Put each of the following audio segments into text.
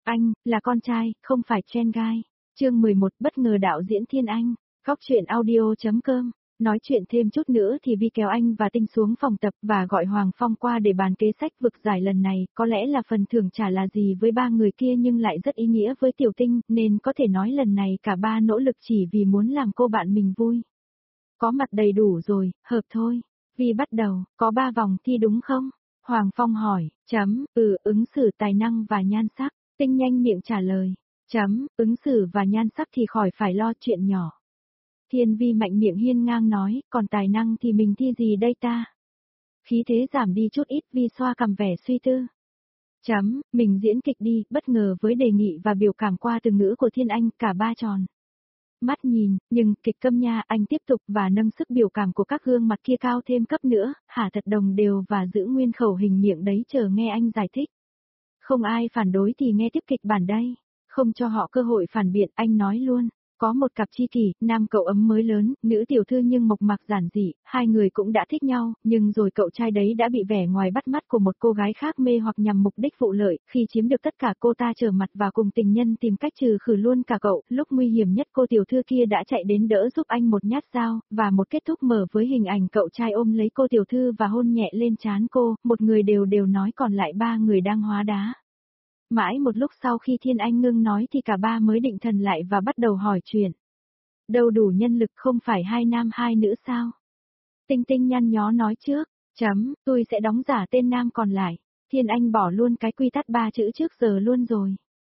Anh, là con trai, không phải trend guy. Chương 11 bất ngờ đạo diễn Thiên Anh. Góc truyện audio.com. Nói chuyện thêm chút nữa thì Vi kéo anh và Tinh xuống phòng tập và gọi Hoàng Phong qua để bàn kế sách vực giải lần này, có lẽ là phần thưởng trả là gì với ba người kia nhưng lại rất ý nghĩa với Tiểu Tinh, nên có thể nói lần này cả ba nỗ lực chỉ vì muốn làm cô bạn mình vui. Có mặt đầy đủ rồi, hợp thôi. Vi bắt đầu, có 3 vòng thi đúng không? Hoàng Phong hỏi, ứng xử tài năng và nhan sắc. Tinh nhanh miệng trả lời, ứng xử và nhan sắc thì khỏi phải lo chuyện nhỏ. Thiên Vi mạnh miệng hiên ngang nói, còn tài năng thì mình thi gì đây ta? Khí thế giảm đi chút ít, Vi xoa cằm vẻ suy tư. Mình diễn kịch đi, bất ngờ với đề nghị và biểu cảm qua từ ngữ của Thiên Anh, cả ba tròn mắt nhìn, nhưng kịch câm nha, anh tiếp tục và nâng sức biểu cảm của các gương mặt kia cao thêm cấp nữa, hả thật đồng đều và giữ nguyên khẩu hình miệng đấy chờ nghe anh giải thích. Không ai phản đối thì nghe tiếp kịch bản đây. Không cho họ cơ hội phản biện, anh nói luôn. Có một cặp tri kỷ, nam cậu ấm mới lớn, nữ tiểu thư nhưng mộc mạc giản dị, hai người cũng đã thích nhau, nhưng rồi cậu trai đấy đã bị vẻ ngoài bắt mắt của một cô gái khác mê hoặc nhằm mục đích vụ lợi, khi chiếm được tất cả cô ta trở mặt và cùng tình nhân tìm cách trừ khử luôn cả cậu, lúc nguy hiểm nhất cô tiểu thư kia đã chạy đến đỡ giúp anh một nhát dao, và một kết thúc mở với hình ảnh cậu trai ôm lấy cô tiểu thư và hôn nhẹ lên trán cô, một người đều nói còn lại ba người đang hóa đá. Mãi một lúc sau khi Thiên Anh ngưng nói thì cả ba mới định thần lại và bắt đầu hỏi chuyện. Đâu đủ nhân lực không phải 2 nam 2 nữ sao? Tinh Tinh nhăn nhó nói trước, tôi sẽ đóng giả tên nam còn lại. Thiên Anh bỏ luôn cái quy tắc 3 chữ trước giờ luôn rồi.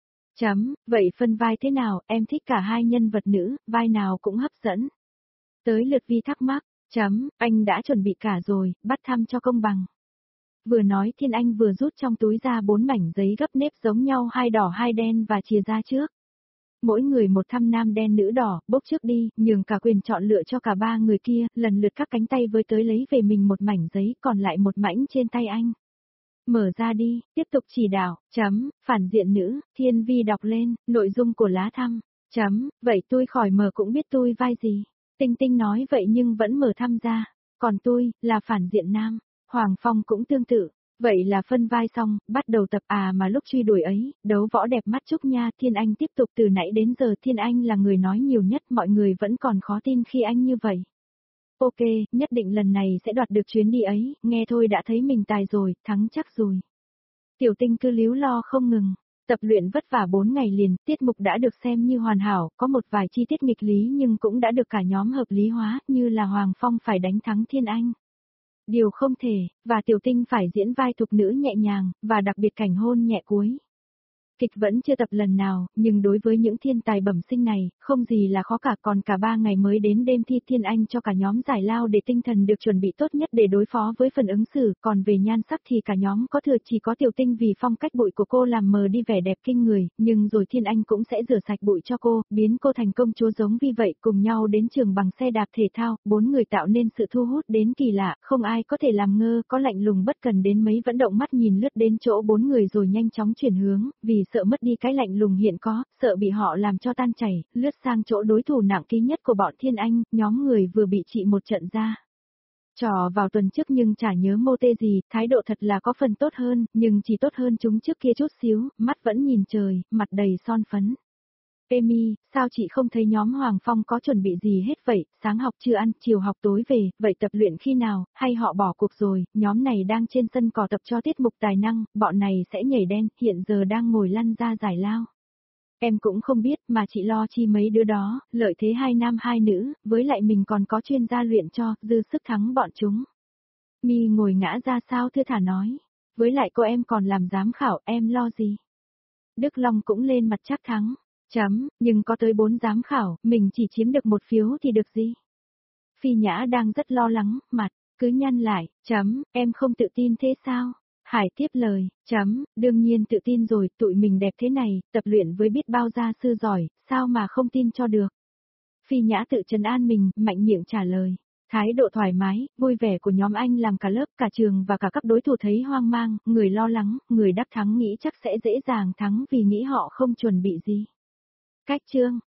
Vậy phân vai thế nào, em thích cả hai nhân vật nữ, vai nào cũng hấp dẫn. Tới lượt Vi thắc mắc, anh đã chuẩn bị cả rồi, bắt thăm cho công bằng. Vừa nói Thiên Anh vừa rút trong túi ra 4 mảnh giấy gấp nếp giống nhau, 2 đỏ 2 đen và chìa ra trước. Mỗi người một thăm nam đen nữ đỏ, bốc trước đi, nhường cả quyền chọn lựa cho cả ba người kia, lần lượt các cánh tay với tới lấy về mình một mảnh giấy, còn lại một mảnh trên tay anh. Mở ra đi, tiếp tục chỉ đạo, phản diện nữ, Thiên Vi đọc lên, nội dung của lá thăm, vậy tôi khỏi mở cũng biết tôi vai gì. Tinh Tinh nói vậy nhưng vẫn mở thăm ra, còn tôi, là phản diện nam. Hoàng Phong cũng tương tự, vậy là phân vai xong, bắt đầu tập mà lúc truy đuổi ấy, đấu võ đẹp mắt Trúc nha. Thiên Anh tiếp tục từ nãy đến giờ Thiên Anh là người nói nhiều nhất, mọi người vẫn còn khó tin khi anh như vậy. Ok, nhất định lần này sẽ đoạt được chuyến đi ấy, nghe thôi đã thấy mình tài rồi, thắng chắc rồi. Tiểu Tinh cứ líu lo không ngừng, tập luyện vất vả 4 ngày liền, tiết mục đã được xem như hoàn hảo, có một vài chi tiết nghịch lý nhưng cũng đã được cả nhóm hợp lý hóa, như là Hoàng Phong phải đánh thắng Thiên Anh. Điều không thể, và Tiểu Tinh phải diễn vai thục nữ nhẹ nhàng, và đặc biệt cảnh hôn nhẹ cuối. Kịch vẫn chưa tập lần nào, nhưng đối với những thiên tài bẩm sinh này, không gì là khó cả, còn cả 3 ngày mới đến đêm thi Thiên Anh cho cả nhóm giải lao để tinh thần được chuẩn bị tốt nhất để đối phó với phần ứng xử, còn về nhan sắc thì cả nhóm có thừa chỉ có Tiểu Tinh vì phong cách bụi của cô làm mờ đi vẻ đẹp kinh người, nhưng rồi Thiên Anh cũng sẽ rửa sạch bụi cho cô, biến cô thành công chúa giống vì vậy cùng nhau đến trường bằng xe đạp thể thao, 4 người tạo nên sự thu hút đến kỳ lạ, không ai có thể làm ngơ, có lạnh lùng bất cần đến mấy vẫn động mắt nhìn lướt đến chỗ 4 người rồi nhanh chóng chuyển hướng, vì sợ mất đi cái lạnh lùng hiện có, sợ bị họ làm cho tan chảy, lướt sang chỗ đối thủ nặng ký nhất của bọn Thiên Anh, nhóm người vừa bị trị một trận ra. Trò vào tuần trước nhưng chả nhớ mô tê gì, thái độ thật là có phần tốt hơn, nhưng chỉ tốt hơn chúng trước kia chút xíu, mắt vẫn nhìn trời, mặt đầy son phấn. Amy, sao chị không thấy nhóm Hoàng Phong có chuẩn bị gì hết vậy, sáng học chưa ăn, chiều học tối về, vậy tập luyện khi nào, hay họ bỏ cuộc rồi, nhóm này đang trên sân cỏ tập cho tiết mục tài năng, bọn này sẽ nhảy đen, hiện giờ đang ngồi lăn ra giải lao. Em cũng không biết mà chị lo chi mấy đứa đó, lợi thế 2 nam 2 nữ, với lại mình còn có chuyên gia luyện cho, dư sức thắng bọn chúng. Mi ngồi ngã ra sao thưa thả nói, với lại cô em còn làm giám khảo, em lo gì. Đức Long cũng lên mặt chắc thắng. Nhưng có tới 4 giám khảo, mình chỉ chiếm được 1 phiếu thì được gì? Phi Nhã đang rất lo lắng, mặt, cứ nhăn lại, em không tự tin thế sao? Hải tiếp lời, đương nhiên tự tin rồi, tụi mình đẹp thế này, tập luyện với biết bao gia sư giỏi, sao mà không tin cho được? Phi Nhã tự trấn an mình, mạnh miệng trả lời. Thái độ thoải mái, vui vẻ của nhóm anh làm cả lớp, cả trường và cả các đối thủ thấy hoang mang, người lo lắng, người đắc thắng nghĩ chắc sẽ dễ dàng thắng vì nghĩ họ không chuẩn bị gì. Cách chương